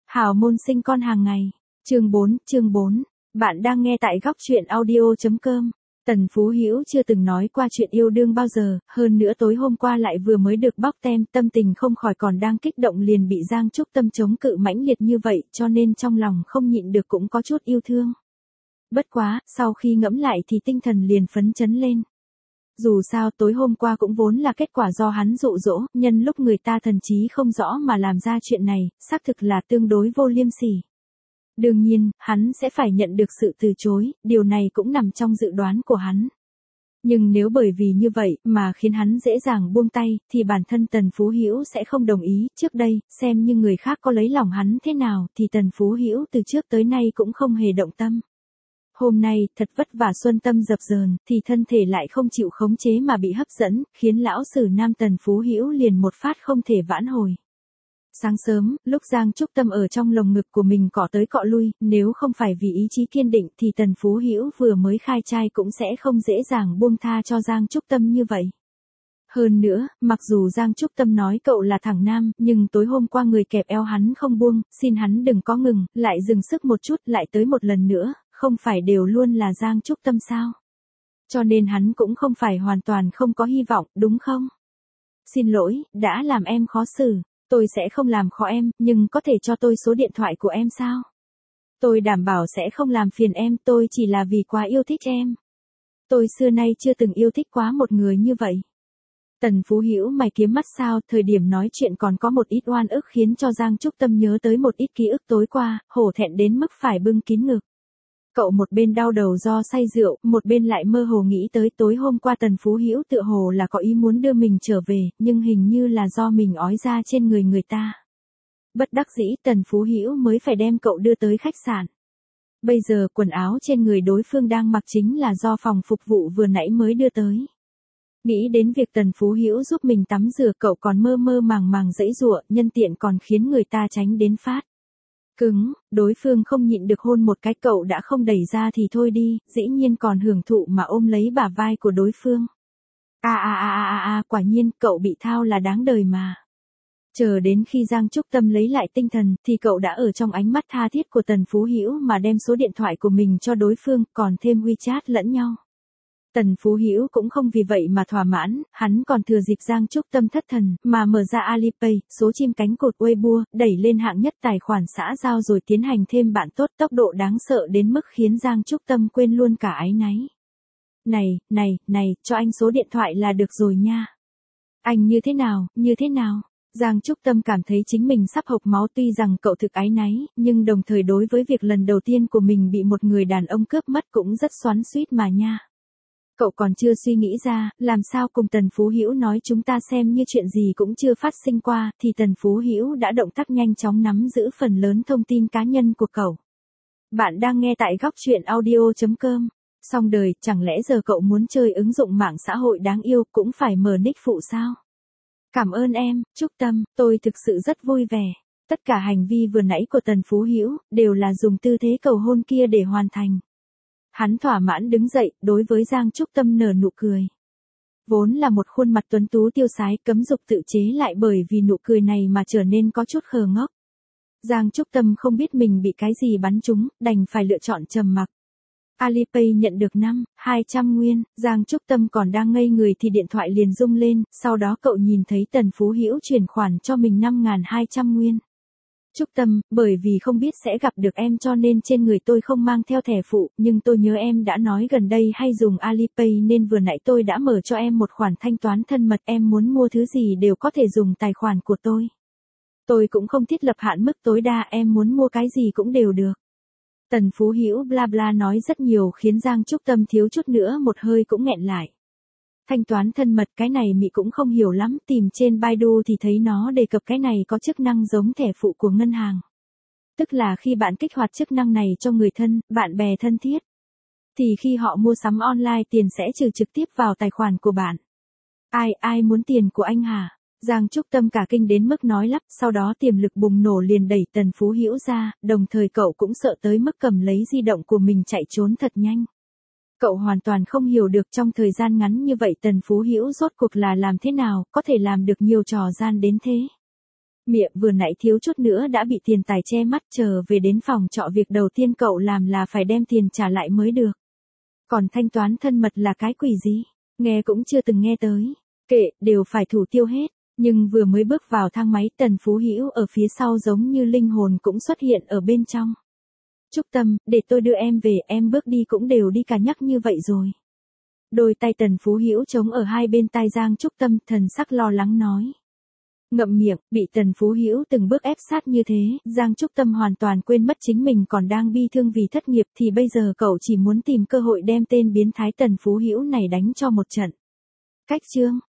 Hào môn sinh con hàng ngày. Chương 4. Bạn đang nghe tại góc truyện audio.com. Tần Phú Hữu chưa từng nói qua chuyện yêu đương bao giờ, hơn nữa tối hôm qua lại vừa mới được bóc tem, tâm tình không khỏi còn đang kích động liền bị Giang Trúc Tâm chống cự mãnh liệt như vậy, cho nên trong lòng không nhịn được cũng có chút yêu thương. Bất quá, sau khi ngẫm lại thì tinh thần liền phấn chấn lên. Dù sao tối hôm qua cũng vốn là kết quả do hắn dụ dỗ, nhân lúc người ta thần trí không rõ mà làm ra chuyện này, xác thực là tương đối vô liêm sỉ. Đương nhiên, hắn sẽ phải nhận được sự từ chối, điều này cũng nằm trong dự đoán của hắn. Nhưng nếu bởi vì như vậy mà khiến hắn dễ dàng buông tay, thì bản thân Tần Phú Hữu sẽ không đồng ý. Trước đây, xem như người khác có lấy lòng hắn thế nào thì Tần Phú Hữu từ trước tới nay cũng không hề động tâm. Hôm nay, thật vất vả xuân tâm dập dờn, thì thân thể lại không chịu khống chế mà bị hấp dẫn, khiến lão sử nam Tần Phú Hữu liền một phát không thể vãn hồi. Sáng sớm, lúc Giang Trúc Tâm ở trong lồng ngực của mình cọ tới cọ lui, nếu không phải vì ý chí kiên định thì Tần Phú Hữu vừa mới khai trai cũng sẽ không dễ dàng buông tha cho Giang Trúc Tâm như vậy. Hơn nữa, mặc dù Giang Trúc Tâm nói cậu là thằng nam, nhưng tối hôm qua người kẹp eo hắn không buông, xin hắn đừng có ngừng, lại dừng sức một chút, lại tới một lần nữa, không phải đều luôn là Giang Trúc Tâm sao? Cho nên hắn cũng không phải hoàn toàn không có hy vọng, đúng không? Xin lỗi, đã làm em khó xử. Tôi sẽ không làm khó em, nhưng có thể cho tôi số điện thoại của em sao? Tôi đảm bảo sẽ không làm phiền em, tôi chỉ là vì quá yêu thích em. Tôi xưa nay chưa từng yêu thích quá một người như vậy. Tần Phú Hữu mày kiếm mắt sao, thời điểm nói chuyện còn có một ít oan ức khiến cho Giang Trúc Tâm nhớ tới một ít ký ức tối qua, hổ thẹn đến mức phải bưng kín ngực. Cậu một bên đau đầu do say rượu, một bên lại mơ hồ nghĩ tới tối hôm qua Tần Phú Hữu tựa hồ là có ý muốn đưa mình trở về, nhưng hình như là do mình ói ra trên người ta. Bất đắc dĩ Tần Phú Hữu mới phải đem cậu đưa tới khách sạn. Bây giờ quần áo trên người đối phương đang mặc chính là do phòng phục vụ vừa nãy mới đưa tới. Nghĩ đến việc Tần Phú Hữu giúp mình tắm rửa cậu còn mơ mơ màng màng giãy giụa, nhân tiện còn khiến người ta tránh đến phát. Cứng, đối phương không nhịn được hôn một cái cậu đã không đẩy ra thì thôi đi, dĩ nhiên còn hưởng thụ mà ôm lấy bả vai của đối phương. Quả nhiên cậu bị thao là đáng đời mà. Chờ đến khi Giang Trúc Tâm lấy lại tinh thần thì cậu đã ở trong ánh mắt tha thiết của Tần Phú Hữu mà đem số điện thoại của mình cho đối phương, còn thêm WeChat lẫn nhau. Tần Phú Hữu cũng không vì vậy mà thỏa mãn, hắn còn thừa dịp Giang Trúc Tâm thất thần, mà mở ra Alipay, số chim cánh cụt Weibo, đẩy lên hạng nhất tài khoản xã giao rồi tiến hành thêm bạn tốt, tốc độ đáng sợ đến mức khiến Giang Trúc Tâm quên luôn cả áy náy. Này, cho anh số điện thoại là được rồi nha. Anh như thế nào? Giang Trúc Tâm cảm thấy chính mình sắp hộc máu, tuy rằng cậu thực áy náy, nhưng đồng thời đối với việc lần đầu tiên của mình bị một người đàn ông cướp mất cũng rất xoắn xuýt mà nha. Cậu còn chưa suy nghĩ ra, làm sao cùng Tần Phú Hữu nói chúng ta xem như chuyện gì cũng chưa phát sinh qua, thì Tần Phú Hữu đã động tác nhanh chóng nắm giữ phần lớn thông tin cá nhân của cậu. Bạn đang nghe tại góc truyện audio.com. Xong đời, chẳng lẽ giờ cậu muốn chơi ứng dụng mạng xã hội đáng yêu cũng phải mở nick phụ sao? Cảm ơn em, Trúc Tâm, tôi thực sự rất vui vẻ. Tất cả hành vi vừa nãy của Tần Phú Hữu đều là dùng tư thế cầu hôn kia để hoàn thành. Hắn thỏa mãn đứng dậy, đối với Giang Trúc Tâm nở nụ cười. Vốn là một khuôn mặt tuấn tú tiêu sái, cấm dục tự chế lại bởi vì nụ cười này mà trở nên có chút khờ ngốc. Giang Trúc Tâm không biết mình bị cái gì bắn trúng, đành phải lựa chọn trầm mặc. Alipay nhận được 200 nguyên, Giang Trúc Tâm còn đang ngây người thì điện thoại liền rung lên, sau đó cậu nhìn thấy Tần Phú Hữu chuyển khoản cho mình 5.200 nguyên. Trúc Tâm, bởi vì không biết sẽ gặp được em cho nên trên người tôi không mang theo thẻ phụ, nhưng tôi nhớ em đã nói gần đây hay dùng Alipay nên vừa nãy tôi đã mở cho em một khoản thanh toán thân mật, em muốn mua thứ gì đều có thể dùng tài khoản của tôi. Tôi cũng không thiết lập hạn mức tối đa, em muốn mua cái gì cũng đều được. Tần Phú Hữu bla bla nói rất nhiều khiến Giang Trúc Tâm thiếu chút nữa một hơi cũng nghẹn lại. Thanh toán thân mật cái này mị cũng không hiểu lắm, tìm trên Baidu thì thấy nó đề cập cái này có chức năng giống thẻ phụ của ngân hàng. Tức là khi bạn kích hoạt chức năng này cho người thân, bạn bè thân thiết, thì khi họ mua sắm online tiền sẽ trừ trực tiếp vào tài khoản của bạn. Ai muốn tiền của anh hả? Giang Trúc Tâm cả kinh đến mức nói lắp, sau đó tiềm lực bùng nổ liền đẩy Tần Phú Hữu ra, đồng thời cậu cũng sợ tới mức cầm lấy di động của mình chạy trốn thật nhanh. Cậu hoàn toàn không hiểu được trong thời gian ngắn như vậy Tần Phú Hữu rốt cuộc là làm thế nào, có thể làm được nhiều trò gian đến thế. Miệng vừa nãy thiếu chút nữa đã bị tiền tài che mắt, chờ về đến phòng trọ việc đầu tiên cậu làm là phải đem tiền trả lại mới được. Còn thanh toán thân mật là cái quỷ gì? Nghe cũng chưa từng nghe tới. Kệ, đều phải thủ tiêu hết. Nhưng vừa mới bước vào thang máy, Tần Phú Hữu ở phía sau giống như linh hồn cũng xuất hiện ở bên trong. Trúc Tâm, để tôi đưa em về, em bước đi cũng đều đi cả nhắc như vậy rồi. Đôi tay Tần Phú Hữu chống ở hai bên tai Giang Trúc Tâm, thần sắc lo lắng nói. Ngậm miệng, bị Tần Phú Hữu từng bước ép sát như thế, Giang Trúc Tâm hoàn toàn quên mất chính mình còn đang bi thương vì thất nghiệp, thì bây giờ cậu chỉ muốn tìm cơ hội đem tên biến thái Tần Phú Hữu này đánh cho một trận. Cách chương